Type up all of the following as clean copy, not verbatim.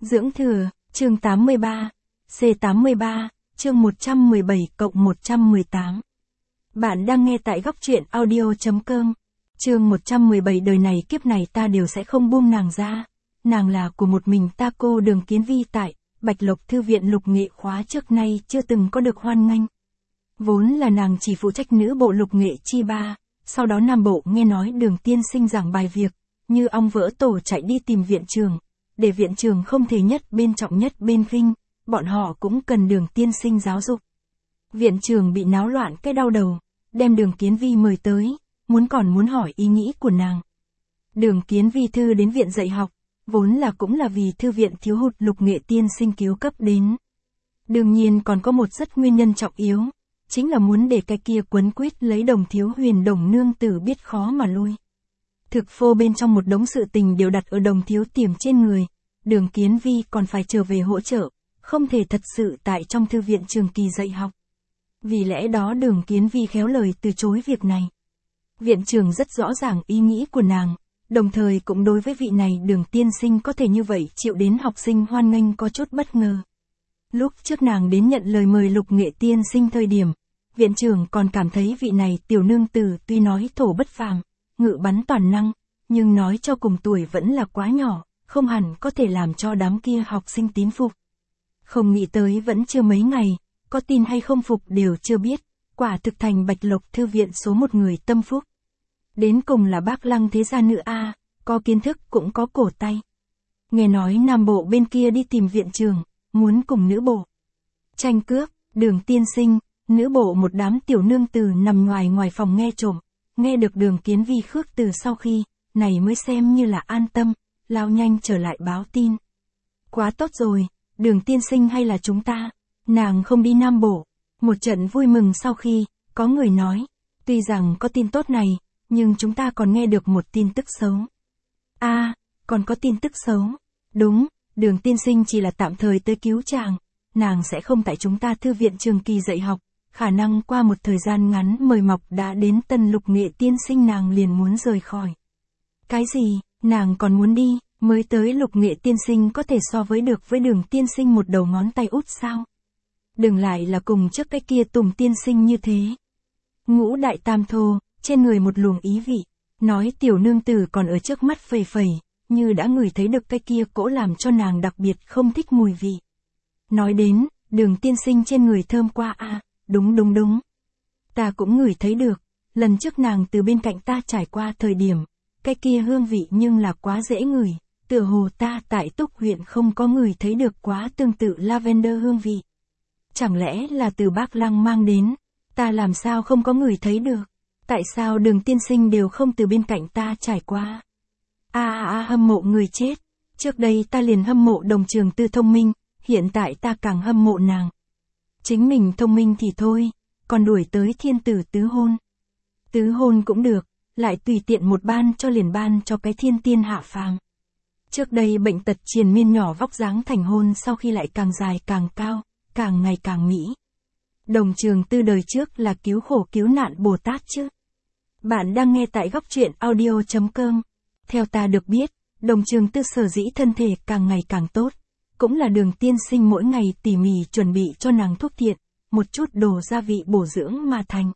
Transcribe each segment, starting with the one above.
Dưỡng thừa, chương 83, C83, chương 117-118. Bạn đang nghe tại góc truyện audio.com. Chương 117 đời này kiếp này ta đều sẽ không buông nàng ra. Nàng là của một mình ta cô Đường Kiến Vi tại Bạch Lộc Thư viện Lục Nghệ khóa trước nay chưa từng có được hoan nghênh. Vốn là nàng chỉ phụ trách nữ bộ Lục Nghệ chi ba, sau đó nam bộ nghe nói Đường tiên sinh giảng bài việc, như ong vỡ tổ chạy đi tìm viện trường. Để viện trường không thể nhất bên trọng nhất bên khinh, bọn họ cũng cần Đường tiên sinh giáo dục. Viện trường bị náo loạn cái đau đầu, đem Đường Kiến Vi mời tới, muốn hỏi ý nghĩ của nàng. Đường Kiến Vi thư đến viện dạy học, vốn cũng là vì thư viện thiếu hụt Lục Nghệ tiên sinh cứu cấp đến. Đương nhiên còn có một rất nguyên nhân trọng yếu, chính là muốn để cái kia quấn quýt lấy Đồng Thiếu Huyền Đồng nương tử biết khó mà lui. Thực phô bên trong một đống sự tình đều đặt ở Đồng Thiếu Tiềm trên người, Đường Kiến Vi còn phải trở về hỗ trợ, không thể thật sự tại trong thư viện trường kỳ dạy học. Vì lẽ đó Đường Kiến Vi khéo lời từ chối việc này. Viện trưởng rất rõ ràng ý nghĩ của nàng, đồng thời cũng đối với vị này Đường tiên sinh có thể như vậy chịu đến học sinh hoan nghênh có chút bất ngờ. Lúc trước nàng đến nhận lời mời Lục Nghệ tiên sinh thời điểm, viện trưởng còn cảm thấy vị này tiểu nương tử tuy nói thổ bất phàm, ngự bắn toàn năng, nhưng nói cho cùng tuổi vẫn là quá nhỏ, không hẳn có thể làm cho đám kia học sinh tín phục. Không nghĩ tới vẫn chưa mấy ngày, có tin hay không phục đều chưa biết, quả thực thành Bạch Lộc Thư viện số một người tâm phúc. Đến cùng là bác Lăng thế gia nữ a, có kiến thức cũng có cổ tay. Nghe nói nam bộ bên kia đi tìm viện trường, muốn cùng nữ bộ tranh cướp. Đường tiên sinh, nữ bộ một đám tiểu nương tử nằm ngoài phòng nghe trộm, nghe được Đường Kiến Vi khước từ sau khi, này mới xem như là an tâm, lao nhanh trở lại báo tin. Quá tốt rồi, Đường tiên sinh hay là chúng ta, nàng không đi nam bộ. Một trận vui mừng sau khi, có người nói, tuy rằng có tin tốt này, nhưng chúng ta còn nghe được một tin tức xấu. Còn có tin tức xấu. Đúng, Đường tiên sinh chỉ là tạm thời tới cứu chàng, nàng sẽ không tại chúng ta thư viện trường kỳ dạy học, khả năng qua một thời gian ngắn mời mọc đã đến tân Lục Nghệ tiên sinh nàng liền muốn rời khỏi. Cái gì, nàng còn muốn đi, mới tới Lục Nghệ tiên sinh có thể so với được với Đường tiên sinh một đầu ngón tay út sao? Đừng lại là cùng trước cái kia Tùng tiên sinh như thế. Ngũ đại tam thô, trên người một luồng ý vị, nói tiểu nương tử còn ở trước mắt phẩy phẩy, như đã ngửi thấy được cái kia cỗ làm cho nàng đặc biệt không thích mùi vị. Nói đến, Đường tiên sinh trên người thơm qua đúng. Ta cũng ngửi thấy được, lần trước nàng từ bên cạnh ta trải qua thời điểm, cái kia hương vị nhưng là quá dễ ngửi, tựa hồ ta tại Túc huyện không có ngửi thấy được quá tương tự lavender hương vị. Chẳng lẽ là từ bác Lăng mang đến, ta làm sao không có ngửi thấy được, tại sao Đường tiên sinh đều không từ bên cạnh ta trải qua. Hâm mộ người chết, trước đây ta liền hâm mộ Đồng Trường Tư thông minh, hiện tại ta càng hâm mộ nàng. Chính mình thông minh thì thôi, còn đuổi tới thiên tử tứ hôn. Tứ hôn cũng được, lại tùy tiện một ban cho liền ban cho cái thiên tiên hạ phàm. Trước đây bệnh tật triền miên nhỏ vóc dáng thành hôn sau khi lại càng dài càng cao, càng ngày càng mỹ. Đồng Trường Tư đời trước là cứu khổ cứu nạn Bồ Tát chứ. Bạn đang nghe tại góc truyện audio.com. Theo ta được biết, Đồng Trường Tư sở dĩ thân thể càng ngày càng tốt, cũng là Đường tiên sinh mỗi ngày tỉ mỉ chuẩn bị cho nàng thuốc thiện, một chút đồ gia vị bổ dưỡng mà thành.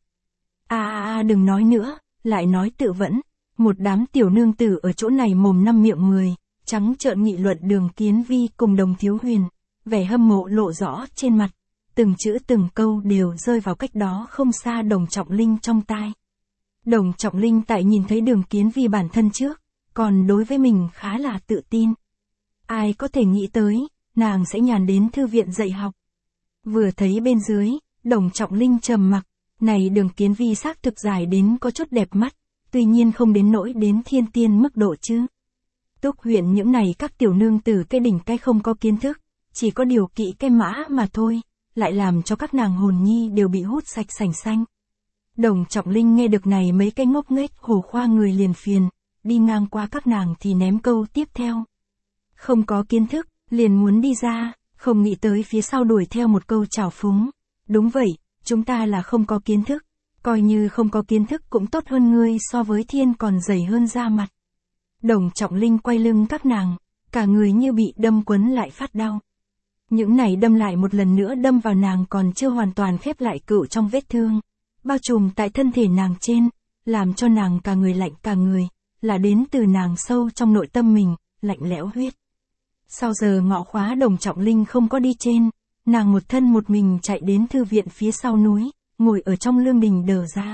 Đừng nói nữa, lại nói tự vẫn, một đám tiểu nương tử ở chỗ này mồm năm miệng mười, trắng trợn nghị luận Đường Kiến Vi cùng Đồng Thiếu Huyền, vẻ hâm mộ lộ rõ trên mặt, từng chữ từng câu đều rơi vào cách đó không xa Đồng Trọng Linh trong tai. Đồng Trọng Linh tại nhìn thấy Đường Kiến Vi bản thân trước, còn đối với mình khá là tự tin. Ai có thể nghĩ tới, nàng sẽ nhàn đến thư viện dạy học. Vừa thấy bên dưới, Đồng Trọng Linh trầm mặc, này Đường Kiến Vi xác thực dài đến có chút đẹp mắt, tuy nhiên không đến nỗi đến thiên tiên mức độ chứ. Túc huyện những này các tiểu nương tử cái đỉnh cái không có kiến thức, chỉ có điều kỵ cái mã mà thôi, lại làm cho các nàng hồn nhi đều bị hút sạch sành xanh. Đồng Trọng Linh nghe được này mấy cái ngốc nghếch hồ khoa người liền phiền, đi ngang qua các nàng thì ném câu tiếp theo. Không có kiến thức, liền muốn đi ra, không nghĩ tới phía sau đuổi theo một câu trào phúng. Đúng vậy, chúng ta là không có kiến thức, coi như không có kiến thức cũng tốt hơn ngươi so với thiên còn dày hơn da mặt. Đồng Trọng Linh quay lưng các nàng, cả người như bị đâm quấn lại phát đau. Những này đâm lại một lần nữa đâm vào nàng còn chưa hoàn toàn khép lại cựu trong vết thương, bao trùm tại thân thể nàng trên, làm cho nàng cả người lạnh cả người, là đến từ nàng sâu trong nội tâm mình, lạnh lẽo huyết. Sau giờ ngọ khóa Đồng Trọng Linh không có đi trên, nàng một thân một mình chạy đến thư viện phía sau núi, ngồi ở trong lương đình đờ ra.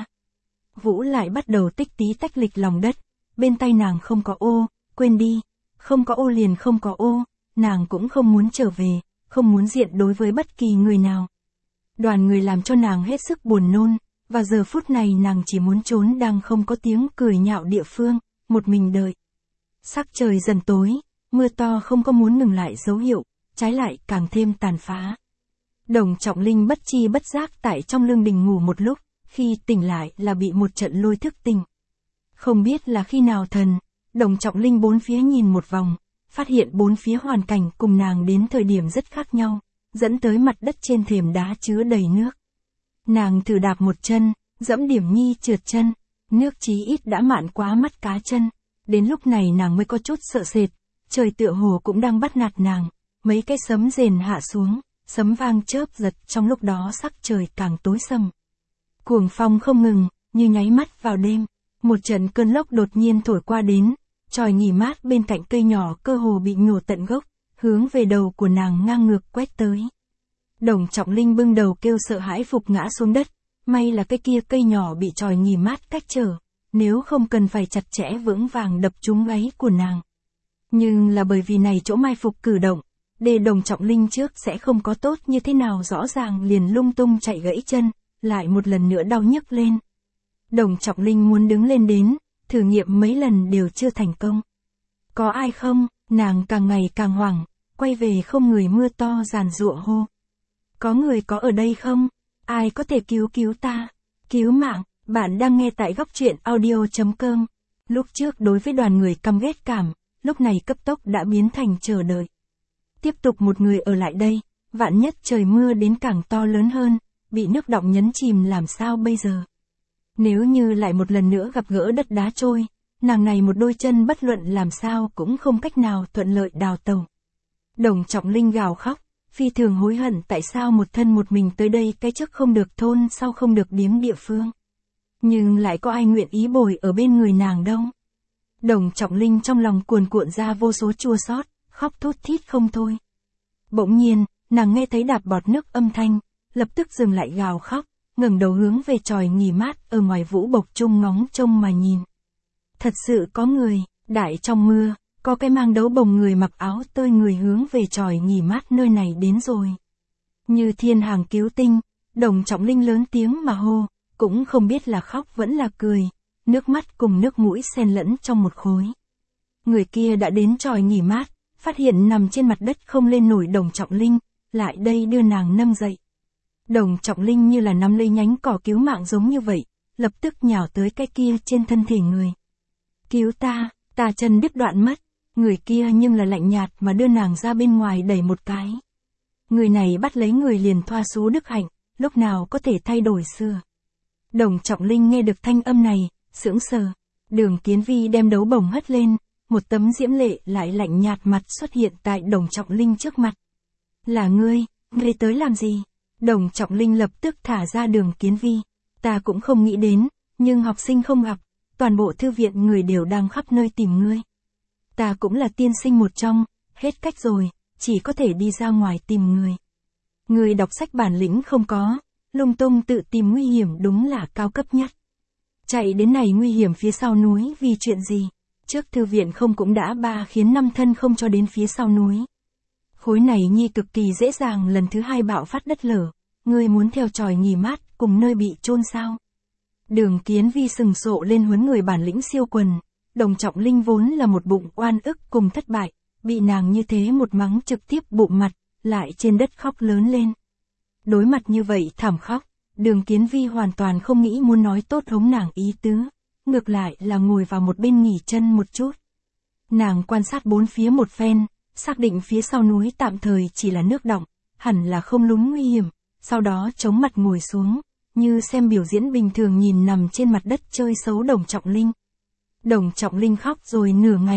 Vũ lại bắt đầu tích tí tách lịch lòng đất, bên tay nàng không có ô, quên đi, không có ô liền không có ô, nàng cũng không muốn trở về, không muốn diện đối với bất kỳ người nào. Đoàn người làm cho nàng hết sức buồn nôn, và giờ phút này nàng chỉ muốn trốn đang không có tiếng cười nhạo địa phương, một mình đợi. Sắc trời dần tối, mưa to không có muốn ngừng lại dấu hiệu, trái lại càng thêm tàn phá. Đồng Trọng Linh bất chi bất giác tại trong lương đình ngủ một lúc, khi tỉnh lại là bị một trận lôi thức tỉnh. Không biết là khi nào Đồng Trọng Linh bốn phía nhìn một vòng, phát hiện bốn phía hoàn cảnh cùng nàng đến thời điểm rất khác nhau, dẫn tới mặt đất trên thềm đá chứa đầy nước. Nàng thử đạp một chân, dẫm điểm nhi trượt chân, nước chí ít đã mạn quá mắt cá chân, đến lúc này nàng mới có chút sợ sệt, trời tựa hồ cũng đang bắt nạt nàng, mấy cái sấm rền hạ xuống, sấm vang chớp giật trong lúc đó sắc trời càng tối sầm. Cuồng phong không ngừng, như nháy mắt vào đêm, một trận cơn lốc đột nhiên thổi qua đến, chòi nghỉ mát bên cạnh cây nhỏ cơ hồ bị nhổ tận gốc, hướng về đầu của nàng ngang ngược quét tới. Đồng Trọng Linh bưng đầu kêu sợ hãi phục ngã xuống đất, may là cái kia cây nhỏ bị chòi nghỉ mát cách trở, nếu không cần phải chặt chẽ vững vàng đập trúng gáy của nàng. Nhưng là bởi vì này chỗ mai phục cử động, để Đồng Trọng Linh trước sẽ không có tốt như thế nào rõ ràng liền lung tung chạy gãy chân, lại một lần nữa đau nhức lên. Đồng Trọng Linh muốn đứng lên đến, thử nghiệm mấy lần đều chưa thành công. Có ai không? Nàng càng ngày càng hoảng, quay về không người mưa to giàn giụa hô. Có người có ở đây không? Ai có thể cứu ta? Cứu mạng, bạn đang nghe tại góc truyện audio.com. Lúc trước đối với đoàn người căm ghét cảm, lúc này cấp tốc đã biến thành chờ đợi. Tiếp tục một người ở lại đây, vạn nhất trời mưa đến càng to lớn hơn, bị nước đọng nhấn chìm làm sao bây giờ? Nếu như lại một lần nữa gặp gỡ đất đá trôi, nàng này một đôi chân bất luận làm sao cũng không cách nào thuận lợi đào tàu. Đồng Trọng Linh gào khóc, phi thường hối hận tại sao một thân một mình tới đây cái trước không được thôn sau không được điếm địa phương. Nhưng lại có ai nguyện ý bồi ở bên người nàng đâu. Đồng Trọng Linh trong lòng cuồn cuộn ra vô số chua xót, khóc thút thít không thôi. Bỗng nhiên, nàng nghe thấy đạp bọt nước âm thanh, lập tức dừng lại gào khóc, ngẩng đầu hướng về chòi nghỉ mát ở ngoài vũ bộc trung ngóng trông mà nhìn. Thật sự có người, đại trong mưa, có cái mang đấu bồng người mặc áo tơi người hướng về chòi nghỉ mát nơi này đến rồi. Như thiên hàng cứu tinh, Đồng Trọng Linh lớn tiếng mà hô, cũng không biết là khóc vẫn là cười, nước mắt cùng nước mũi xen lẫn trong một khối. Người kia đã đến chòi nghỉ mát, phát hiện nằm trên mặt đất không lên nổi Đồng Trọng Linh, lại đây đưa nàng nâng dậy. Đồng Trọng Linh như là nắm lấy nhánh cỏ cứu mạng giống như vậy, lập tức nhào tới cái kia trên thân thể người. Cứu ta, ta chân đứt đoạn mất, người kia nhưng là lạnh nhạt mà đưa nàng ra bên ngoài đẩy một cái. Người này bắt lấy người liền thoa xú đức hạnh, lúc nào có thể thay đổi xưa. Đồng Trọng Linh nghe được thanh âm này, sững sờ. Đường Kiến Vi đem đấu bổng hất lên, một tấm diễm lệ lại lạnh nhạt mặt xuất hiện tại Đồng Trọng Linh trước mặt. Là ngươi tới làm gì? Đồng Trọng Linh lập tức thả ra Đường Kiến Vi. Ta cũng không nghĩ đến, nhưng học sinh không gặp, toàn bộ thư viện người đều đang khắp nơi tìm ngươi. Ta cũng là tiên sinh một trong, hết cách rồi, chỉ có thể đi ra ngoài tìm người. Người đọc sách bản lĩnh không có, lung tung tự tìm nguy hiểm đúng là cao cấp nhất. Chạy đến này nguy hiểm phía sau núi vì chuyện gì? Trước thư viện không cũng đã khiến 5 thân không cho đến phía sau núi. Khối này nhi cực kỳ dễ dàng lần thứ 2 bạo phát đất lở, ngươi muốn theo chòi nghỉ mát cùng nơi bị chôn sao? Đường Kiến Vi sừng sộ lên huấn người bản lĩnh siêu quần, Đồng Trọng Linh vốn là một bụng oan ức cùng thất bại, bị nàng như thế một mắng trực tiếp bụng mặt, lại trên đất khóc lớn lên. Đối mặt như vậy thảm khóc, Đường Kiến Vi hoàn toàn không nghĩ muốn nói tốt hống nàng ý tứ, ngược lại là ngồi vào một bên nghỉ chân một chút. Nàng quan sát bốn phía một phen, xác định phía sau núi tạm thời chỉ là nước đọng, hẳn là không lún nguy hiểm, sau đó chống mặt ngồi xuống, như xem biểu diễn bình thường nhìn nằm trên mặt đất chơi xấu Đồng Trọng Linh. Đồng Trọng Linh khóc rồi nửa ngày,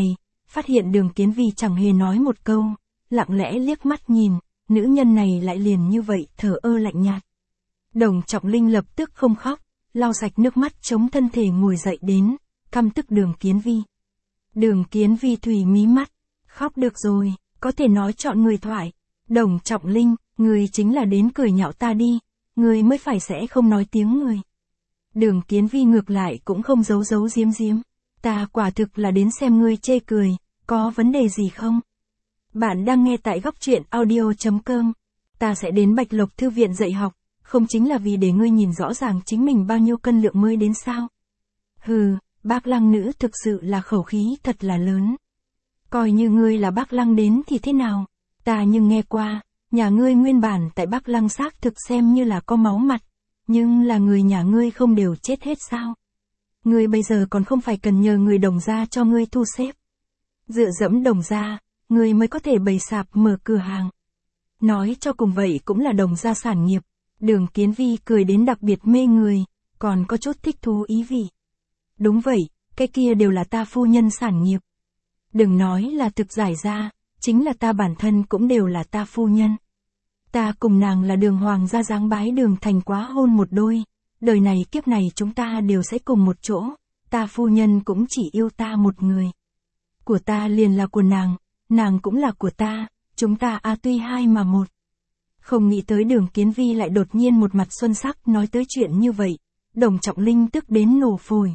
phát hiện Đường Kiến Vi chẳng hề nói một câu, lặng lẽ liếc mắt nhìn, nữ nhân này lại liền như vậy thờ ơ lạnh nhạt. Đồng Trọng Linh lập tức không khóc, lau sạch nước mắt chống thân thể ngồi dậy đến, căm tức Đường Kiến Vi. Đường Kiến Vi thủy mí mắt, khóc được rồi, có thể nói chọn người thoại. Đồng Trọng Linh, người chính là đến cười nhạo ta đi, người mới phải sẽ không nói tiếng người. Đường Kiến Vi ngược lại cũng không giấu giấu giếm giếm, ta quả thực là đến xem ngươi chê cười, có vấn đề gì không? Bạn đang nghe tại góc truyện audio.com. Ta sẽ đến Bạch Lộc Thư viện dạy học, không chính là vì để ngươi nhìn rõ ràng chính mình bao nhiêu cân lượng mới đến sao? Hừ, Bác Lăng nữ thực sự là khẩu khí thật là lớn. Coi như ngươi là Bác Lăng đến thì thế nào? Ta nhưng nghe qua, nhà ngươi nguyên bản tại Bác Lăng xác thực xem như là có máu mặt, nhưng là người nhà ngươi không đều chết hết sao? Ngươi bây giờ còn không phải cần nhờ người Đồng gia cho ngươi thu xếp. Dựa dẫm Đồng gia, ngươi mới có thể bày sạp mở cửa hàng. Nói cho cùng vậy cũng là Đồng gia sản nghiệp. Đường Kiến Vi cười đến đặc biệt mê người, còn có chút thích thú ý vị. Đúng vậy, cái kia đều là ta phu nhân sản nghiệp. Đừng nói là thực giải ra, chính là ta bản thân cũng đều là ta phu nhân. Ta cùng nàng là Đường hoàng gia giáng bái Đường thành quá hôn một đôi, đời này kiếp này chúng ta đều sẽ cùng một chỗ, ta phu nhân cũng chỉ yêu ta một người. Của ta liền là của nàng cũng là của ta, chúng ta tuy hai mà một. Không nghĩ tới Đường Kiến Vi lại đột nhiên một mặt xuân sắc nói tới chuyện như vậy, Đồng Trọng Linh tức đến nổ phổi.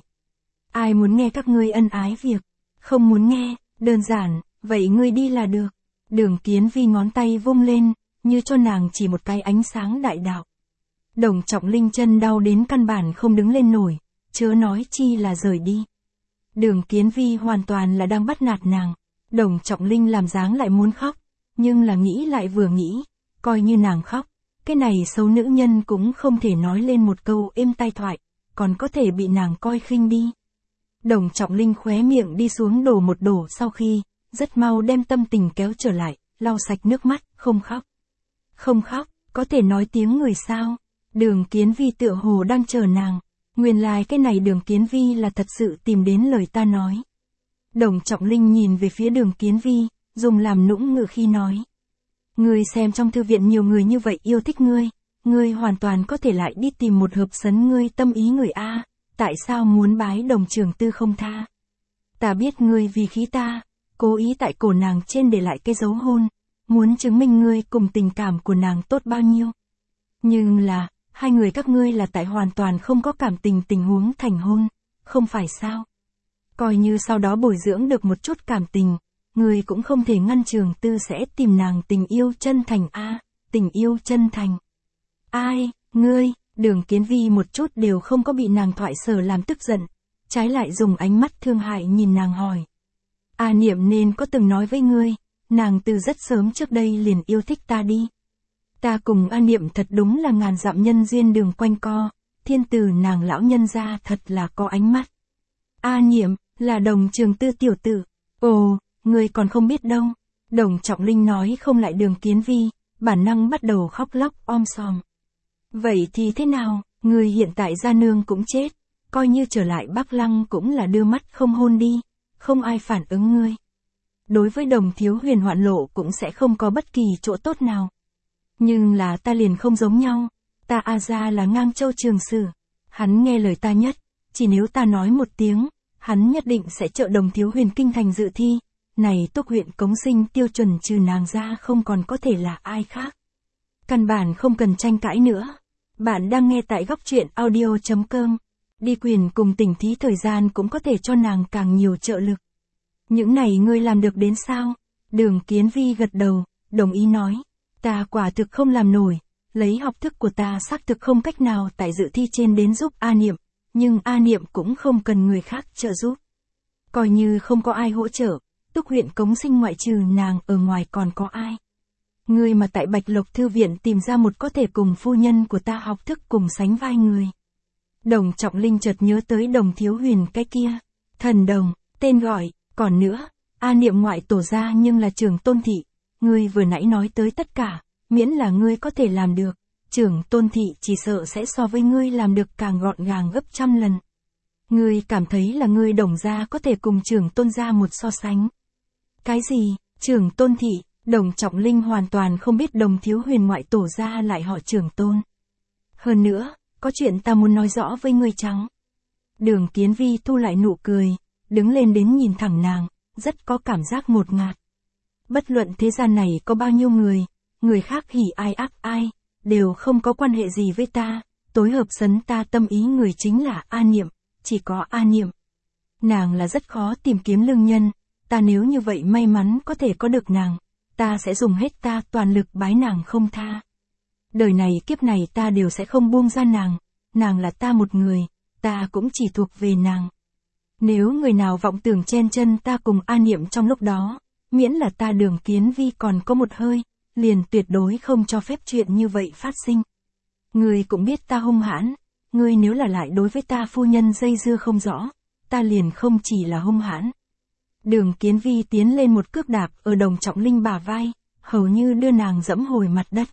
Ai muốn nghe các ngươi ân ái việc? Không muốn nghe, đơn giản, vậy ngươi đi là được. Đường Kiến Vi ngón tay vung lên, như cho nàng chỉ một cái ánh sáng đại đạo. Đồng Trọng Linh chân đau đến căn bản không đứng lên nổi, chớ nói chi là rời đi. Đường Kiến Vi hoàn toàn là đang bắt nạt nàng. Đồng Trọng Linh làm dáng lại muốn khóc, nhưng là nghĩ lại vừa nghĩ, coi như nàng khóc, cái này xấu nữ nhân cũng không thể nói lên một câu êm tai thoại, còn có thể bị nàng coi khinh đi. Đồng Trọng Linh khóe miệng đi xuống đổ một đổ sau khi, rất mau đem tâm tình kéo trở lại, lau sạch nước mắt, không khóc. Không khóc, có thể nói tiếng người sao? Đường Kiến Vi tựa hồ đang chờ nàng, nguyên lai cái này Đường Kiến Vi là thật sự tìm đến lời ta nói. Đồng Trọng Linh nhìn về phía Đường Kiến Vi, dùng làm nũng ngữ khi nói. Ngươi xem trong thư viện nhiều người như vậy yêu thích ngươi hoàn toàn có thể lại đi tìm một hợp sấn ngươi tâm ý người A, tại sao muốn bái Đồng trưởng tư không tha? Ta biết ngươi vì khí ta, cố ý tại cổ nàng trên để lại cái dấu hôn, muốn chứng minh ngươi cùng tình cảm của nàng tốt bao nhiêu. Nhưng là, hai người các ngươi là tại hoàn toàn không có cảm tình huống thành hôn, không phải sao? Coi như sau đó bồi dưỡng được một chút cảm tình, ngươi cũng không thể ngăn Trường Tư sẽ tìm nàng tình yêu chân thành a, tình yêu chân thành. Ai, ngươi? Đường Kiến Vi một chút đều không có bị nàng thoại sở làm tức giận, trái lại dùng ánh mắt thương hại nhìn nàng hỏi. A Niệm nên có từng nói với ngươi, nàng từ rất sớm trước đây liền yêu thích ta đi. Ta cùng A Niệm thật đúng là ngàn dặm nhân duyên đường quanh co, thiên tử nàng lão nhân gia thật là có ánh mắt. A Niệm, là Đồng Trường Tư tiểu tử. Ồ, ngươi còn không biết đâu. Đồng Trọng Linh nói không lại Đường Kiến Vi, bản năng bắt đầu khóc lóc om sòm. Vậy thì thế nào, ngươi hiện tại gia nương cũng chết, coi như trở lại Bắc Lăng cũng là đưa mắt không hôn đi, không ai phản ứng ngươi. Đối với Đồng Thiếu Huyền hoạn lộ cũng sẽ không có bất kỳ chỗ tốt nào. Nhưng là ta liền không giống nhau, ta A gia là Ngang Châu Trường Sử, hắn nghe lời ta nhất, chỉ nếu ta nói một tiếng, hắn nhất định sẽ trợ Đồng Thiếu Huyền kinh thành dự thi, này Túc huyện cống sinh tiêu chuẩn trừ nàng ra không còn có thể là ai khác. Căn bản không cần tranh cãi nữa. Bạn đang nghe tại góc truyện audio.com. Đi quyền cùng tỉnh thí thời gian cũng có thể cho nàng càng nhiều trợ lực. Những này ngươi làm được đến sao? Đường Kiến Vi gật đầu, đồng ý nói. Ta quả thực không làm nổi, lấy học thức của ta xác thực không cách nào tại dự thi trên đến giúp A Niệm, nhưng A Niệm cũng không cần người khác trợ giúp. Coi như không có ai hỗ trợ, Túc huyện cống sinh ngoại trừ nàng ở ngoài còn có ai? Ngươi mà tại Bạch Lộc Thư viện tìm ra một có thể cùng phu nhân của ta học thức cùng sánh vai người. Đồng Trọng Linh chợt nhớ tới Đồng Thiếu Huyền cái kia. Thần đồng, tên gọi, còn nữa, A Niệm ngoại tổ ra nhưng là Trưởng Tôn Thị. Ngươi vừa nãy nói tới tất cả, miễn là ngươi có thể làm được, Trưởng Tôn Thị chỉ sợ sẽ so với ngươi làm được càng gọn gàng gấp trăm lần. Ngươi cảm thấy là ngươi Đồng gia có thể cùng Trưởng Tôn gia một so sánh. Cái gì, trưởng tôn thị? Đồng Trọng Linh hoàn toàn không biết Đồng Thiếu Huyền ngoại tổ ra lại họ trưởng tôn. Hơn nữa, có chuyện ta muốn nói rõ với ngươi chăng? Đường Kiến Vi thu lại nụ cười, đứng lên đến nhìn thẳng nàng, rất có cảm giác ngột ngạt. Bất luận thế gian này có bao nhiêu người khác hỉ ai ác ai, đều không có quan hệ gì với ta, tối hợp sấn ta tâm ý người chính là A Niệm, chỉ có A Niệm. Nàng là rất khó tìm kiếm lương nhân, ta nếu như vậy may mắn có thể có được nàng, ta sẽ dùng hết ta toàn lực bái nàng không tha. Đời này kiếp này ta đều sẽ không buông ra nàng là ta một người, ta cũng chỉ thuộc về nàng. Nếu người nào vọng tưởng chen chân ta cùng A Niệm trong lúc đó, miễn là ta Đường Kiến Vi còn có một hơi, liền tuyệt đối không cho phép chuyện như vậy phát sinh. Ngươi cũng biết ta hung hãn, ngươi nếu là lại đối với ta phu nhân dây dưa không rõ, ta liền không chỉ là hung hãn. Đường Kiến Vi tiến lên một cước đạp ở Đồng Trọng Linh bả vai, hầu như đưa nàng dẫm hồi mặt đất.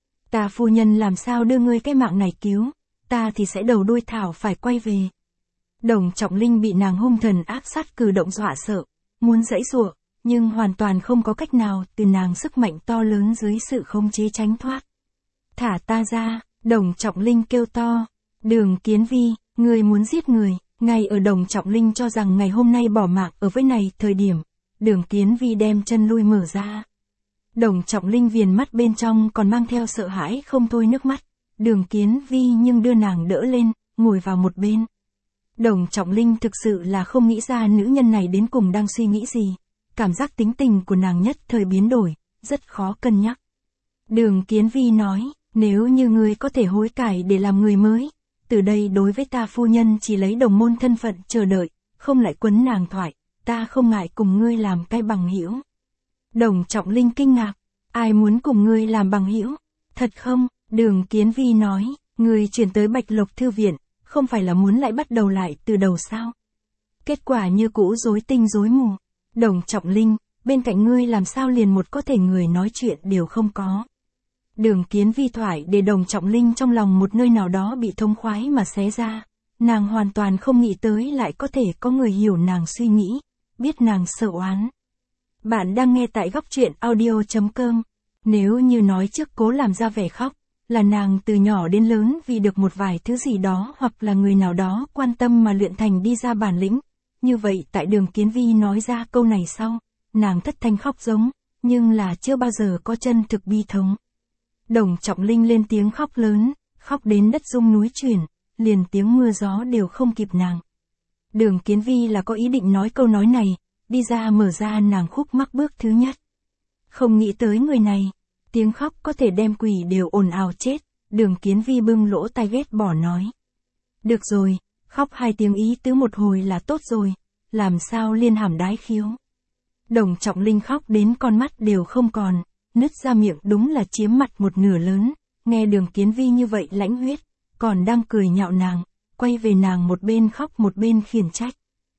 Ta phu nhân làm sao đưa ngươi cái mạng này cứu, ta thì sẽ đầu đuôi thảo phải quay về. Đồng Trọng Linh bị nàng hung thần ác sát cử động dọa sợ, muốn giãy giụa, nhưng hoàn toàn không có cách nào từ nàng sức mạnh to lớn dưới sự khống chế tránh thoát. Thả ta ra, Đồng Trọng Linh kêu to. Đường Kiến Vi, ngươi muốn giết người. Ngay ở Đồng Trọng Linh cho rằng ngày hôm nay bỏ mạng ở với này thời điểm, Đường Kiến Vi đem chân lui mở ra. Đồng Trọng Linh viền mắt bên trong còn mang theo sợ hãi không thôi nước mắt. Đường Kiến Vi nhưng đưa nàng đỡ lên, ngồi vào một bên. Đồng Trọng Linh thực sự là không nghĩ ra nữ nhân này đến cùng đang suy nghĩ gì. Cảm giác tính tình của nàng nhất thời biến đổi, rất khó cân nhắc. Đường Kiến Vi nói, nếu như ngươi có thể hối cải để làm người mới, từ đây đối với ta phu nhân chỉ lấy đồng môn thân phận chờ đợi, không lại quấn nàng thoại, ta không ngại cùng ngươi làm cái bằng hữu. Đồng Trọng Linh kinh ngạc, ai muốn cùng ngươi làm bằng hữu? Thật không? Đường Kiến Vi nói, ngươi chuyển tới Bạch Lộc Thư Viện, không phải là muốn lại bắt đầu lại từ đầu sao? Kết quả như cũ rối tinh rối mù. Đồng Trọng Linh, bên cạnh ngươi làm sao liền một có thể người nói chuyện đều không có. Đường Kiến Vi thoại để Đồng Trọng Linh trong lòng một nơi nào đó bị thông khoái mà xé ra. Nàng hoàn toàn không nghĩ tới lại có thể có người hiểu nàng suy nghĩ, biết nàng sợ oán. Bạn đang nghe tại góc truyện audio.com. Nếu như nói trước cố làm ra vẻ khóc, là nàng từ nhỏ đến lớn vì được một vài thứ gì đó hoặc là người nào đó quan tâm mà luyện thành đi ra bản lĩnh. Như vậy tại Đường Kiến Vi nói ra câu này sau, nàng thất thanh khóc giống, nhưng là chưa bao giờ có chân thực bi thống. Đồng Trọng Linh lên tiếng khóc lớn, khóc đến đất rung núi chuyển, liền tiếng mưa gió đều không kịp nàng. Đường Kiến Vi là có ý định nói câu nói này, đi ra mở ra nàng khúc mắc bước thứ nhất. Không nghĩ tới người này, tiếng khóc có thể đem quỷ đều ồn ào chết, Đường Kiến Vi bưng lỗ tai ghét bỏ nói. Được rồi, khóc 2 tiếng ý tứ một hồi là tốt rồi, làm sao liên hàm đái khiếu. Đồng Trọng Linh khóc đến con mắt đều không còn, nứt ra miệng đúng là chiếm mặt một nửa lớn, nghe Đường Kiến Vi như vậy lãnh huyết, còn đang cười nhạo nàng, quay về nàng một bên khóc một bên khiển trách.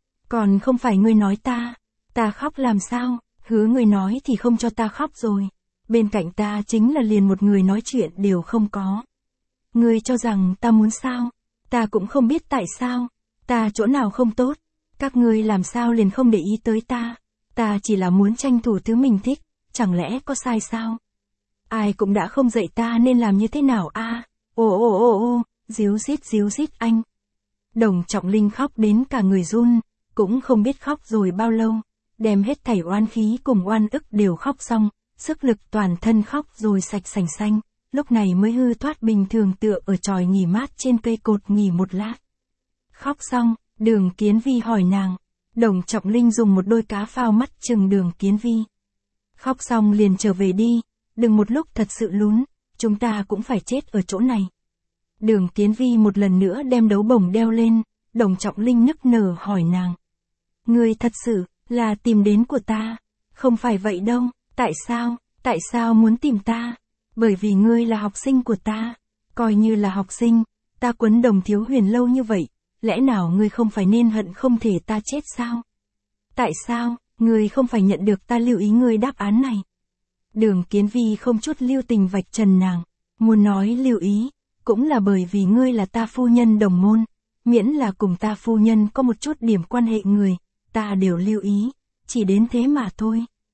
Còn không phải ngươi nói ta khóc làm sao, hứa ngươi nói thì không cho ta khóc rồi, bên cạnh ta chính là liền một người nói chuyện đều không có. Ngươi cho rằng ta muốn sao, ta cũng không biết tại sao, ta chỗ nào không tốt, các ngươi làm sao liền không để ý tới ta chỉ là muốn tranh thủ thứ mình thích, chẳng lẽ có sai sao? Ai cũng đã không dạy ta nên làm như thế nào a? Ô, díu dít anh. Đồng Trọng Linh khóc đến cả người run, cũng không biết khóc rồi bao lâu, đem hết thảy oan khí cùng oan ức đều khóc xong, sức lực toàn thân khóc rồi sạch sành xanh, lúc này mới hư thoát bình thường tựa ở chòi nghỉ mát trên cây cột nghỉ một lát. Khóc xong, Đường Kiến Vi hỏi nàng, Đồng Trọng Linh dùng một đôi cá phao mắt chừng Đường Kiến Vi. Khóc xong liền trở về đi, đừng một lúc thật sự lún, chúng ta cũng phải chết ở chỗ này. Đường Kiến Vi một lần nữa đem đấu bổng đeo lên, Đồng Trọng Linh nức nở hỏi nàng. Ngươi thật sự là tìm đến của ta, không phải vậy đâu, tại sao muốn tìm ta? Bởi vì ngươi là học sinh của ta, coi như là học sinh, ta quấn Đồng Thiếu Huyền lâu như vậy, lẽ nào ngươi không phải nên hận không thể ta chết sao? Tại sao, ngươi không phải nhận được ta lưu ý ngươi đáp án này? Đường Kiến Vi không chút lưu tình vạch trần nàng, muốn nói lưu ý, cũng là bởi vì ngươi là ta phu nhân đồng môn, miễn là cùng ta phu nhân có một chút điểm quan hệ người, ta đều lưu ý, chỉ đến thế mà thôi,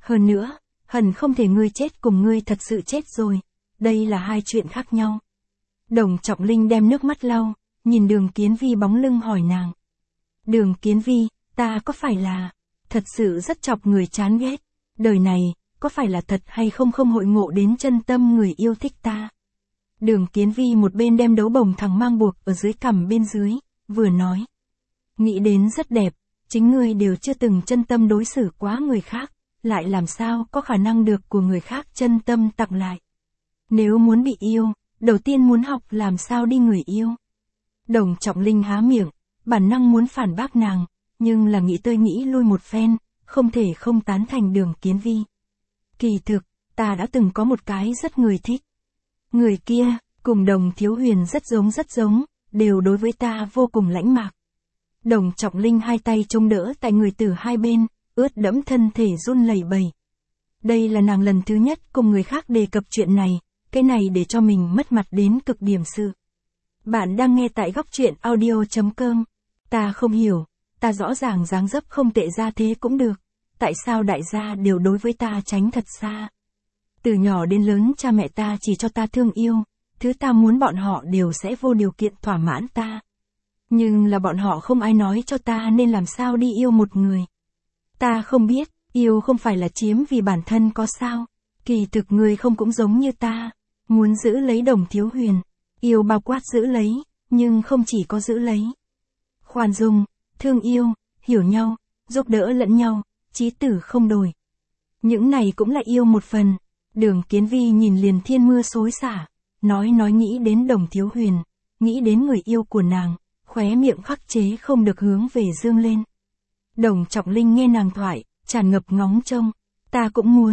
Hơn nữa, hận không thể ngươi chết cùng ngươi thật sự chết rồi. Đây là hai chuyện khác nhau. Đồng Trọng Linh đem nước mắt lau, nhìn Đường Kiến Vi bóng lưng hỏi nàng. Đường Kiến Vi, ta có phải là thật sự rất chọc người chán ghét? Đời này, có phải là thật hay không không hội ngộ đến chân tâm người yêu thích ta? Đường Kiến Vi một bên đem đấu bồng thẳng mang buộc ở dưới cằm bên dưới, vừa nói. Nghĩ đến rất đẹp, chính ngươi đều chưa từng chân tâm đối xử quá người khác, lại làm sao có khả năng được của người khác chân tâm tặng lại. Nếu muốn bị yêu, đầu tiên muốn học làm sao đi người yêu. Đồng Trọng Linh há miệng, bản năng muốn phản bác nàng, nhưng là nghĩ tơi nghĩ lui một phen, không thể không tán thành Đường Kiến Vi. Kỳ thực, ta đã từng có một cái rất người thích. Người kia, cùng Đồng Thiếu Huyền rất giống, đều đối với ta vô cùng lãnh mạc. Đồng Trọng Linh hai tay chống đỡ tại người từ hai bên, ướt đẫm thân thể run lẩy bẩy. Đây là nàng lần thứ nhất cùng người khác đề cập chuyện này, cái này để cho mình mất mặt đến cực điểm sự. Bạn đang nghe tại góc truyện audio.com. Ta không hiểu, ta rõ ràng dáng dấp không tệ ra thế cũng được. Tại sao đại gia đều đối với ta tránh thật xa? Từ nhỏ đến lớn cha mẹ ta chỉ cho ta thương yêu, thứ ta muốn bọn họ đều sẽ vô điều kiện thỏa mãn ta. Nhưng là bọn họ không ai nói cho ta nên làm sao đi yêu một người. Ta không biết, yêu không phải là chiếm vì bản thân có sao. Kỳ thực người không cũng giống như ta, muốn giữ lấy Đồng Thiếu Huyền. Yêu bao quát giữ lấy, nhưng không chỉ có giữ lấy. Khoan dung, thương yêu, hiểu nhau, giúp đỡ lẫn nhau, chí tử không đổi. Những này cũng là yêu một phần. Đường Kiến Vi nhìn liền thiên mưa xối xả, nói nghĩ đến Đồng Thiếu Huyền, nghĩ đến người yêu của nàng, khóe miệng khắc chế không được hướng về dương lên. Đồng Trọng Linh nghe nàng thoại, tràn ngập ngóng trông. Ta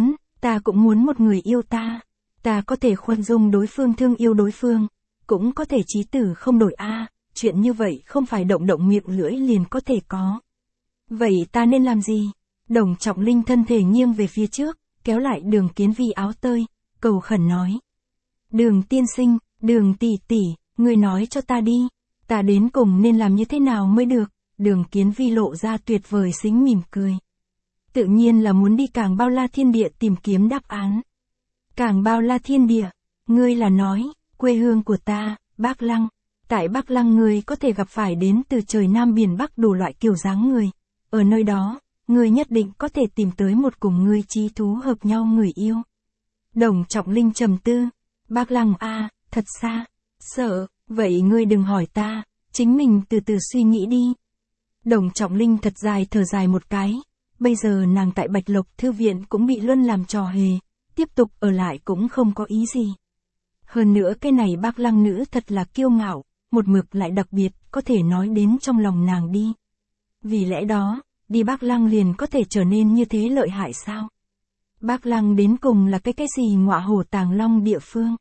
cũng muốn một người yêu ta. Ta có thể khoan dung đối phương thương yêu đối phương, cũng có thể chí tử không đổi a. Chuyện như vậy không phải động miệng lưỡi liền có thể có. Vậy ta nên làm gì? Đồng Trọng Linh thân thể nghiêng về phía trước, kéo lại Đường Kiến Vi áo tơi, cầu khẩn nói. Đường tiên sinh, Đường tỷ tỷ, người nói cho ta đi, ta đến cùng nên làm như thế nào mới được? Đường Kiến Vi lộ ra tuyệt vời xính mỉm cười. Tự nhiên là muốn đi Càng Bao La Thiên Địa tìm kiếm đáp án. Càng Bao La Thiên Địa, ngươi là nói, quê hương của ta, Bắc Lăng. Tại Bắc Lăng ngươi có thể gặp phải đến từ trời Nam biển Bắc đủ loại kiểu dáng người. Ở nơi đó, ngươi nhất định có thể tìm tới một cùng ngươi chí thú hợp nhau người yêu. Đồng Trọng Linh trầm tư. Bắc Lăng a, thật xa. Sợ, vậy ngươi đừng hỏi ta, chính mình từ từ suy nghĩ đi. Đồng Trọng Linh thật dài thở dài một cái. Bây giờ nàng tại Bạch Lộc Thư Viện cũng bị Luân làm trò hề, tiếp tục ở lại cũng không có ý gì. Hơn nữa cái này Bắc Lăng nữ thật là kiêu ngạo, một mực lại đặc biệt, có thể nói đến trong lòng nàng đi. Vì lẽ đó, đi Bắc Lăng liền có thể trở nên như thế lợi hại sao? Bắc Lăng đến cùng là cái gì ngọa hổ tàng long địa phương?